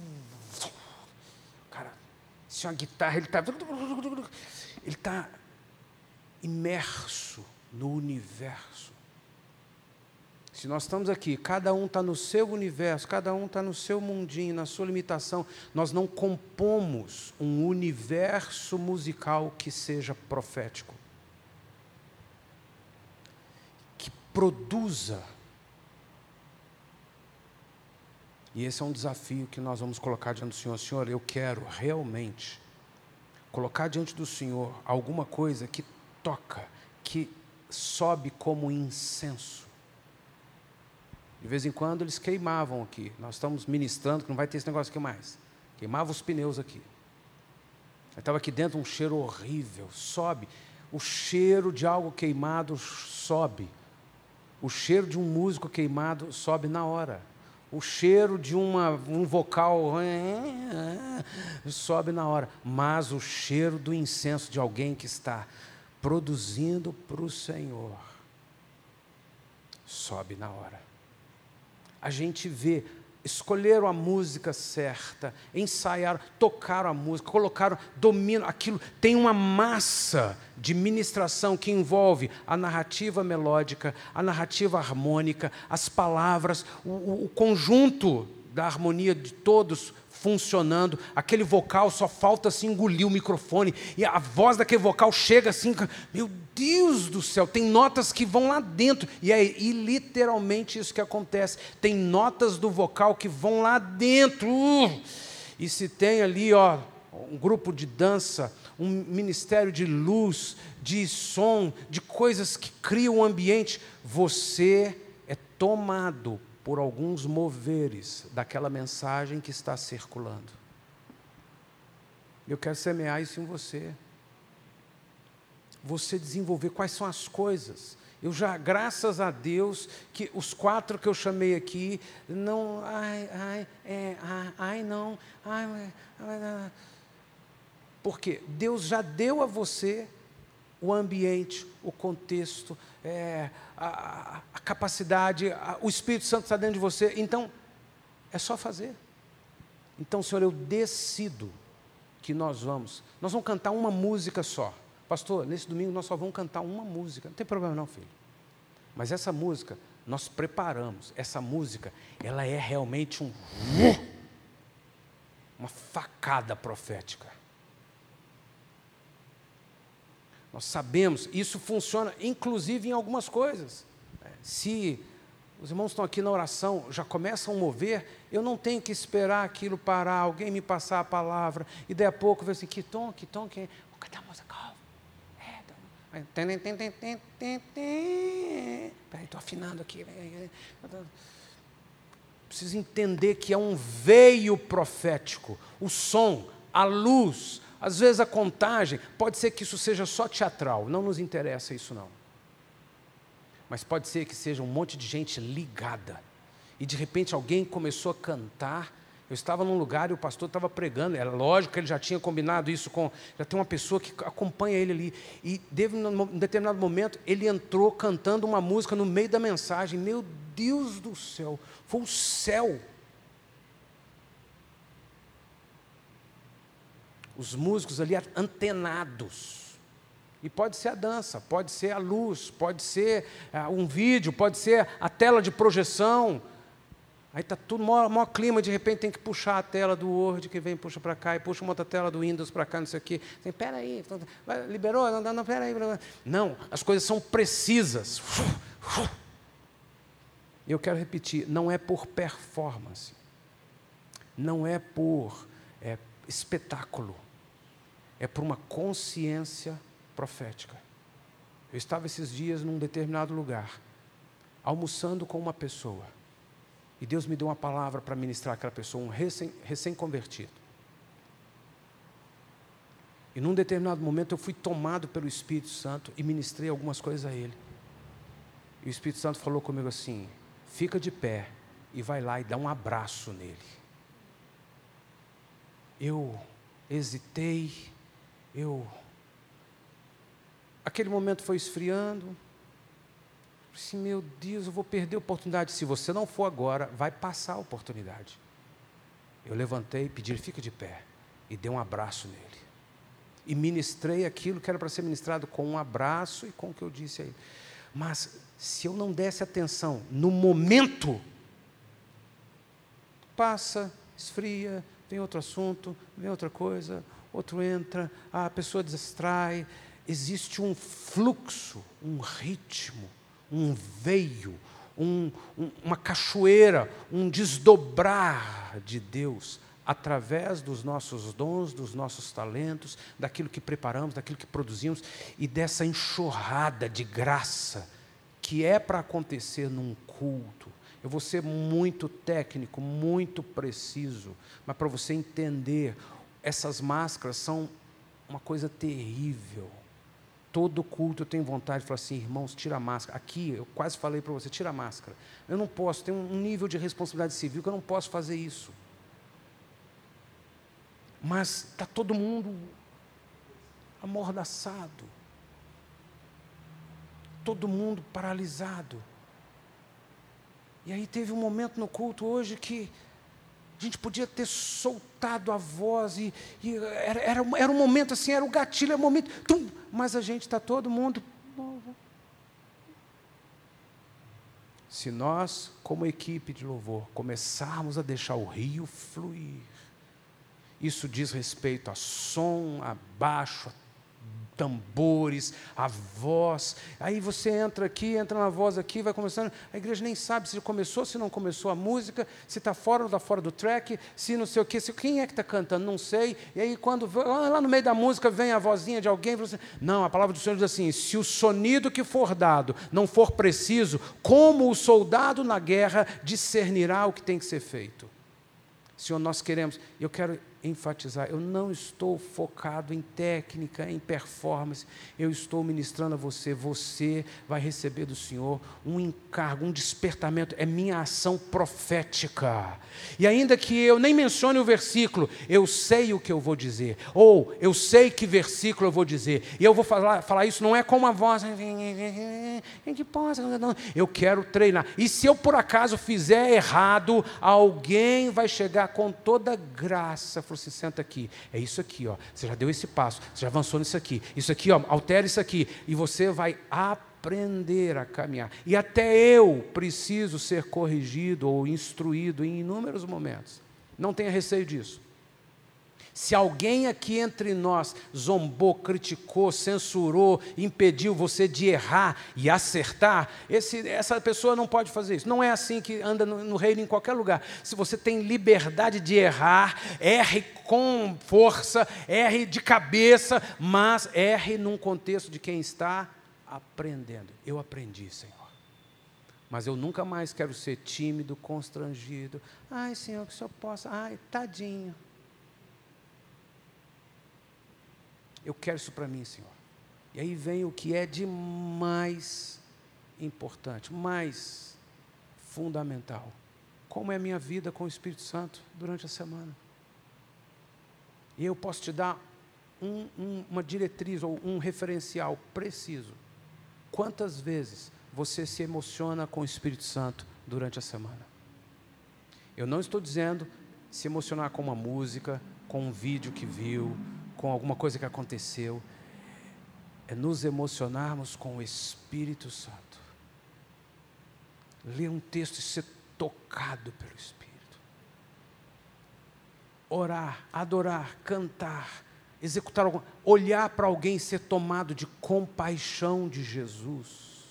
cara, se é uma guitarra, ele está ele está imerso no universo. Se nós estamos aqui, cada um está no seu universo, cada um está no seu mundinho, na sua limitação, nós não compomos um universo musical que seja profético, que produza. E esse é um desafio que nós vamos colocar diante do Senhor. Senhor, eu quero realmente colocar diante do Senhor alguma coisa que toca, que sobe como incenso. De vez em quando eles queimavam aqui. Nós estamos ministrando, que não vai ter esse negócio aqui mais. Queimava os pneus aqui. Estava aqui dentro um cheiro horrível, sobe. O cheiro de algo queimado sobe. O cheiro de um músico queimado sobe na hora. O cheiro de uma, um vocal sobe na hora. Mas o cheiro do incenso de alguém que está produzindo para o Senhor sobe na hora. A gente vê, escolheram a música certa, ensaiaram, tocaram a música, colocaram, dominam aquilo. Tem uma massa de ministração que envolve a narrativa melódica, a narrativa harmônica, as palavras, o, o, o conjunto da harmonia de todos funcionando. Aquele vocal só falta assim engolir o microfone e a voz daquele vocal chega assim, meu Deus do céu, tem notas que vão lá dentro e é e literalmente isso que acontece, tem notas do vocal que vão lá dentro. Uh! E se tem ali, ó, um grupo de dança, um ministério de luz, de som, de coisas que criam um ambiente, você é tomado por alguns moveres daquela mensagem que está circulando. Eu quero semear isso em você. Você desenvolver quais são as coisas. Eu já, graças a Deus, que os quatro que eu chamei aqui, não, ai, ai, é, ai, ai não, ai, ai, ai, porque Deus já deu a você o ambiente, o contexto, é, a, a capacidade, a, o Espírito Santo está dentro de você, então é só fazer. Então, Senhor, eu decido que nós vamos, nós vamos cantar uma música só. Pastor, nesse domingo nós só vamos cantar uma música, não tem problema não, filho. Mas essa música, nós preparamos, essa música, ela é realmente um, uma facada profética. Nós sabemos, isso funciona inclusive em algumas coisas. Se os irmãos estão aqui na oração, já começam a mover, eu não tenho que esperar aquilo parar, alguém me passar a palavra, e daí a pouco eu vejo assim, que tom, que tom, que... Vou cantar a música, calma. Peraí, estou afinando aqui. Preciso entender que é um veio profético. O som, a luz, Às vezes a contagem, pode ser que isso seja só teatral, não nos interessa isso não. Mas pode ser que seja um monte de gente ligada. E de repente alguém começou a cantar. Eu estava num lugar e o pastor estava pregando. Era lógico que ele já tinha combinado isso com... Já tem uma pessoa que acompanha ele ali. E teve, num determinado momento, ele entrou cantando uma música no meio da mensagem. Meu Deus do céu! Foi o céu. Os músicos ali antenados. E pode ser a dança, pode ser a luz, pode ser uh, um vídeo, pode ser a tela de projeção. Aí está tudo, maior, maior clima, de repente tem que puxar a tela do Word, que vem, puxa para cá, e puxa uma outra tela do Windows para cá, não sei o quê. Assim, espera aí, liberou? Não, não, não, espera aí. Não, as coisas são precisas. Eu quero repetir, não é por performance, não é por é, espetáculo, é por uma consciência profética. Eu estava esses dias num determinado lugar, almoçando com uma pessoa, e Deus me deu uma palavra para ministrar aquela pessoa, um recém, recém-convertido. E num determinado momento eu fui tomado pelo Espírito Santo e ministrei algumas coisas a ele. E o Espírito Santo falou comigo assim, fica de pé e vai lá e dá um abraço nele. Eu hesitei, eu... Aquele momento foi esfriando. Assim, meu Deus, eu vou perder a oportunidade. Se você não for agora, vai passar a oportunidade. Eu levantei, pedi, fica de pé, e dei um abraço nele. E ministrei aquilo que era para ser ministrado com um abraço e com o que eu disse a ele. Mas, se eu não desse atenção, no momento, passa, esfria, vem outro assunto, vem outra coisa, outro entra, a pessoa distrai. Existe um fluxo, um ritmo, um veio, um, um, uma cachoeira, um desdobrar de Deus através dos nossos dons, dos nossos talentos, daquilo que preparamos, daquilo que produzimos e dessa enxurrada de graça que é para acontecer num culto. Eu vou ser muito técnico, muito preciso, mas para você entender, essas máscaras são uma coisa terrível. Todo culto eu tenho vontade de falar assim, irmãos, tira a máscara. Aqui, eu quase falei para você, tira a máscara. Eu não posso, tem um nível de responsabilidade civil que eu não posso fazer isso. Mas está todo mundo amordaçado. Todo mundo paralisado. E aí teve um momento no culto hoje que a gente podia ter soltado a voz, e, e era, era, era um momento assim, era o gatilho, era o momento, tum, mas a gente está todo mundo... Se nós, como equipe de louvor, começarmos a deixar o rio fluir, isso diz respeito a som, a baixo, a tambores, a voz. Aí você entra aqui, entra na voz aqui, vai começando. A igreja nem sabe se começou, se não começou a música, se está fora ou está fora do track, se não sei o quê, se, quem é que está cantando, não sei. E aí quando lá no meio da música vem a vozinha de alguém, você, não, a palavra do Senhor diz assim, se o sonido que for dado não for preciso, como o soldado na guerra discernirá o que tem que ser feito? Senhor, nós queremos, eu quero enfatizar, eu não estou focado em técnica, em performance, eu estou ministrando a você, você vai receber do Senhor um encargo, um despertamento, é minha ação profética, e ainda que eu nem mencione o versículo, eu sei o que eu vou dizer, ou eu sei que versículo eu vou dizer, e eu vou falar, falar isso, não é com uma voz, que possa, eu quero treinar, e se eu por acaso fizer errado, alguém vai chegar com toda graça, falou assim, senta aqui, é isso aqui, ó, você já deu esse passo, você já avançou nisso aqui, isso aqui, ó, altera isso aqui, e você vai aprender a caminhar, e até eu preciso ser corrigido ou instruído em inúmeros momentos, não tenha receio disso. Se alguém aqui entre nós zombou, criticou, censurou, impediu você de errar e acertar, esse, essa pessoa não pode fazer isso. Não é assim que anda no, no reino em qualquer lugar. Se você tem liberdade de errar, erre com força, erre de cabeça, mas erre num contexto de quem está aprendendo. Eu aprendi, Senhor. Mas eu nunca mais quero ser tímido, constrangido. Ai, Senhor, que o Senhor possa. Ai, tadinho. Eu quero isso para mim, Senhor. E aí vem o que é de mais importante, mais fundamental. Como é a minha vida com o Espírito Santo durante a semana? E eu posso te dar um, um, uma diretriz ou um referencial preciso. Quantas vezes você se emociona com o Espírito Santo durante a semana? Eu não estou dizendo se emocionar com uma música, com um vídeo que viu, com alguma coisa que aconteceu. É nos emocionarmos com o Espírito Santo. Ler um texto e ser tocado pelo Espírito. Orar, adorar, cantar, executar alguma, olhar para alguém e ser tomado de compaixão de Jesus.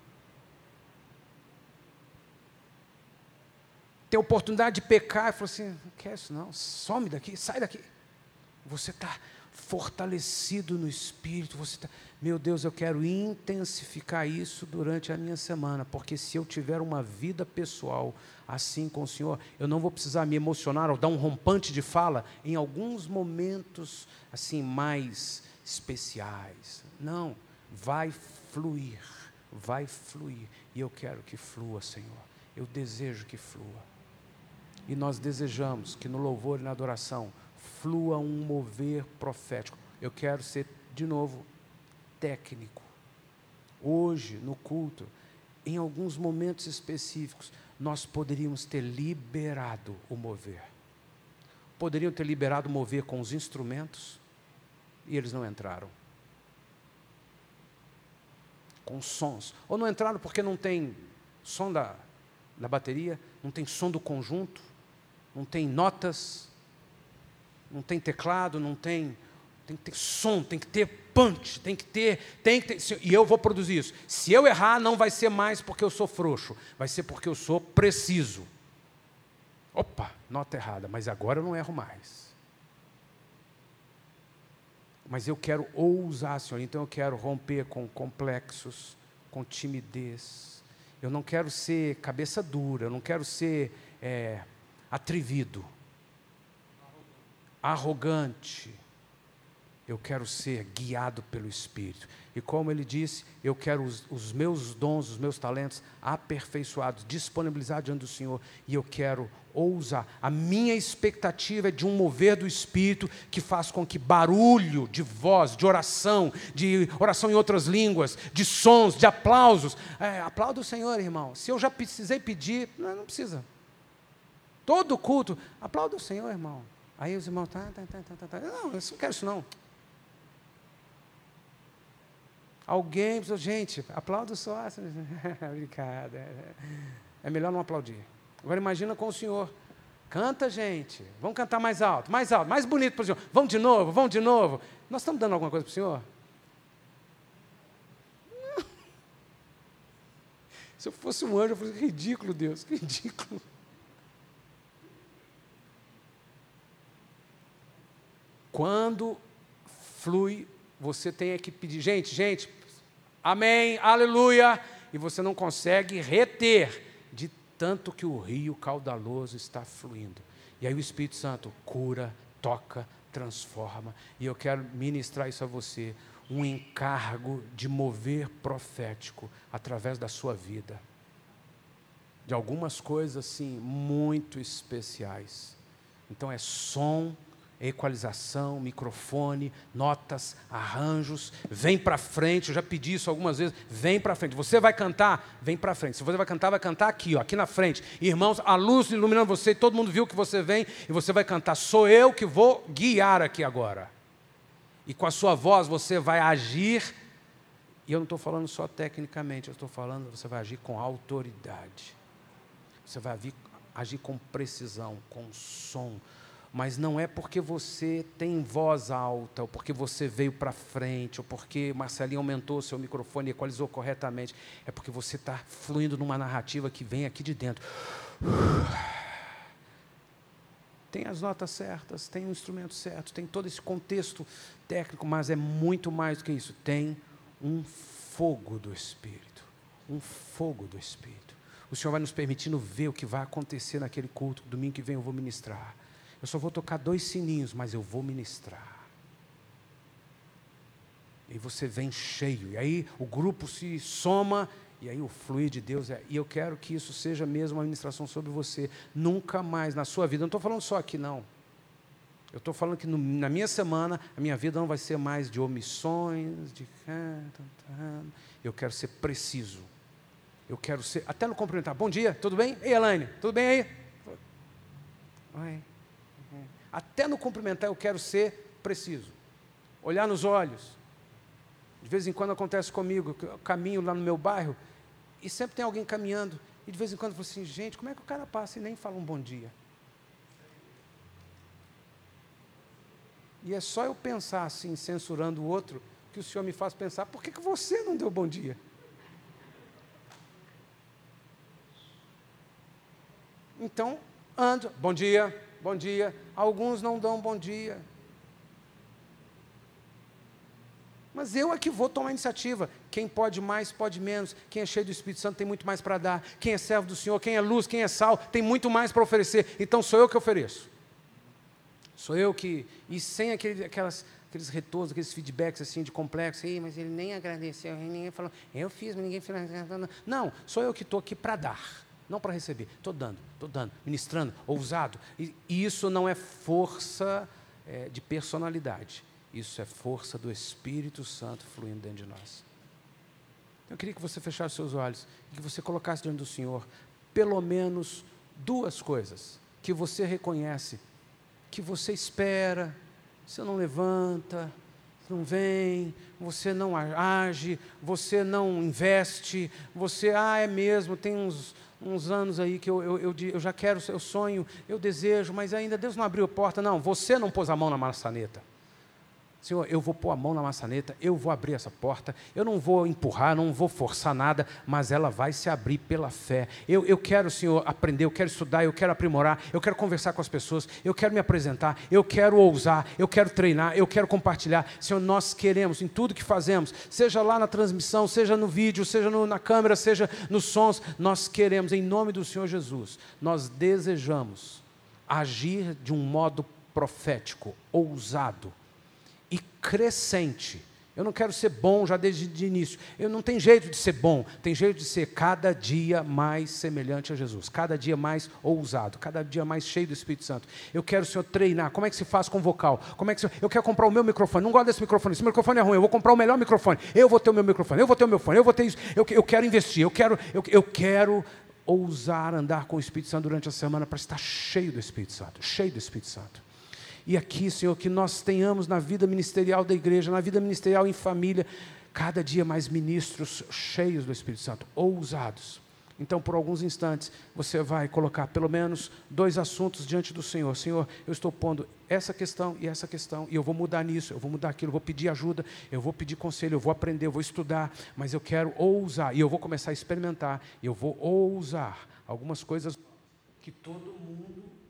Ter oportunidade de pecar e falar assim, não quer isso não, some daqui, sai daqui. Você está fortalecido no Espírito, você está, meu Deus, eu quero intensificar isso durante a minha semana, porque se eu tiver uma vida pessoal assim com o Senhor, eu não vou precisar me emocionar ou dar um rompante de fala em alguns momentos assim mais especiais. Não, vai fluir, vai fluir, e eu quero que flua, Senhor, eu desejo que flua, e nós desejamos que no louvor e na adoração flua um mover profético. Eu quero ser, de novo, técnico. Hoje, no culto, em alguns momentos específicos, nós poderíamos ter liberado o mover. Poderiam ter liberado o mover com os instrumentos, e eles não entraram. Com sons. Ou não entraram porque não tem som da, da bateria, não tem som do conjunto, não tem notas, não tem teclado, não tem, tem que ter som, tem que ter punch, tem que ter, tem que ter, e eu vou produzir isso. Se eu errar, não vai ser mais porque eu sou frouxo, vai ser porque eu sou preciso. Opa, nota errada, mas agora eu não erro mais. Mas eu quero ousar, Senhor, então eu quero romper com complexos, com timidez. Eu não quero ser cabeça dura, eu não quero ser é, atrevido, arrogante. Eu quero ser guiado pelo Espírito. E como ele disse, eu quero os, os meus dons, os meus talentos aperfeiçoados, disponibilizados diante do Senhor. E eu quero ousar. A minha expectativa é de um mover do Espírito que faz com que barulho de voz, de oração, de oração em outras línguas, de sons, de aplausos. É, aplauda o Senhor, irmão. Se eu já precisei pedir, não, não precisa. Todo culto, aplauda o Senhor, irmão. Aí os irmãos, tá, tá, tá, tá, tá. Não, eu não quero isso não. Alguém, gente, aplauda só. Obrigado. É melhor não aplaudir. Agora imagina com o Senhor. Canta, gente. Vamos cantar mais alto, mais alto, mais bonito para o Senhor. Vamos de novo, vamos de novo. Nós estamos dando alguma coisa para o Senhor? Não. Se eu fosse um anjo, eu fosse ridículo, Deus, que ridículo. Quando flui, você tem que pedir, gente, gente, amém, aleluia, e você não consegue reter de tanto que o rio caudaloso está fluindo. E aí o Espírito Santo cura, toca, transforma, e eu quero ministrar isso a você, um encargo de mover profético através da sua vida, de algumas coisas assim, muito especiais. Então é som, equalização, microfone, notas, arranjos, vem para frente, eu já pedi isso algumas vezes, vem para frente, você vai cantar, vem para frente, se você vai cantar, vai cantar aqui, ó, aqui na frente, irmãos, a luz iluminando você, todo mundo viu que você vem, e você vai cantar, sou eu que vou guiar aqui agora, e com a sua voz você vai agir, e eu não estou falando só tecnicamente, eu estou falando, você vai agir com autoridade, você vai agir, agir com precisão, com som, mas não é porque você tem voz alta, ou porque você veio para frente, ou porque Marcelinho aumentou o seu microfone e equalizou corretamente. É porque você está fluindo numa narrativa que vem aqui de dentro. Tem as notas certas, tem o instrumento certo, tem todo esse contexto técnico, mas é muito mais do que isso. Tem um fogo do Espírito. Um fogo do Espírito. O Senhor vai nos permitindo ver o que vai acontecer naquele culto. Domingo que vem eu vou ministrar. Eu só vou tocar dois sininhos, mas eu vou ministrar. E você vem cheio, e aí o grupo se soma, e aí o fluir de Deus é... E eu quero que isso seja mesmo uma ministração sobre você, nunca mais na sua vida. Eu não estou falando só aqui, não. Eu estou falando que no, na minha semana, a minha vida não vai ser mais de omissões, de... Eu quero ser preciso. Eu quero ser... Até no cumprimentar. Bom dia, tudo bem? Ei, Elaine, tudo bem aí? Oi. Até no cumprimentar eu quero ser preciso. Olhar nos olhos. De vez em quando acontece comigo, eu caminho lá no meu bairro, e sempre tem alguém caminhando, e de vez em quando eu falo assim, gente, como é que o cara passa e nem fala um bom dia? E é só eu pensar assim, censurando o outro, que o Senhor me faz pensar, por que, que você não deu bom dia? Então, ando, bom dia, bom dia. Alguns não dão bom dia. Mas eu é que vou tomar a iniciativa. Quem pode mais, pode menos. Quem é cheio do Espírito Santo tem muito mais para dar. Quem é servo do Senhor, quem é luz, quem é sal, tem muito mais para oferecer. Então sou eu que ofereço. Sou eu que... E sem aquele, aquelas, aqueles retornos, aqueles feedbacks assim de complexo. Ei, mas ele nem agradeceu, ninguém falou, eu fiz, mas ninguém fez. Não, sou eu que estou aqui para dar. Não para receber. Estou dando, estou dando, ministrando, ousado. E, e isso não é força é, de personalidade. Isso é força do Espírito Santo fluindo dentro de nós. Eu queria que você fechasse seus olhos e que você colocasse diante do Senhor pelo menos duas coisas que você reconhece, que você espera, você não levanta, não vem, você não age, você não investe, você, ah, é mesmo, tem uns, uns anos aí que eu, eu, eu, eu já quero, eu sonho, eu desejo, mas ainda Deus não abriu a porta. Não, você não pôs a mão na maçaneta. Senhor, eu vou pôr a mão na maçaneta, eu vou abrir essa porta, eu não vou empurrar, não vou forçar nada, mas ela vai se abrir pela fé. Eu, eu quero, Senhor, aprender, eu quero estudar, eu quero aprimorar, eu quero conversar com as pessoas, eu quero me apresentar, eu quero ousar, eu quero treinar, eu quero compartilhar. Senhor, nós queremos, em tudo que fazemos, seja lá na transmissão, seja no vídeo, seja no, na câmera, seja nos sons, nós queremos, em nome do Senhor Jesus, nós desejamos agir de um modo profético, ousado, e crescente. Eu não quero ser bom já desde o início. Eu não tenho jeito de ser bom. Tem jeito de ser cada dia mais semelhante a Jesus. Cada dia mais ousado. Cada dia mais cheio do Espírito Santo. Eu quero, Senhor, treinar. Como é que se faz com vocal? Como é que se... Eu quero comprar o meu microfone. Não gosto desse microfone. Esse microfone é ruim. Eu vou comprar o melhor microfone. Eu vou ter o meu microfone. Eu vou ter o meu fone. Eu vou ter isso. Eu, eu quero investir. Eu quero, eu, eu quero ousar andar com o Espírito Santo durante a semana para estar cheio do Espírito Santo. Cheio do Espírito Santo. E aqui, Senhor, que nós tenhamos na vida ministerial da igreja, na vida ministerial em família, cada dia mais ministros cheios do Espírito Santo, ousados. Então, por alguns instantes, você vai colocar pelo menos dois assuntos diante do Senhor. Senhor, eu estou pondo essa questão e essa questão, e eu vou mudar nisso, eu vou mudar aquilo, eu vou pedir ajuda, eu vou pedir conselho, eu vou aprender, eu vou estudar, mas eu quero ousar, e eu vou começar a experimentar, e eu vou ousar algumas coisas que todo mundo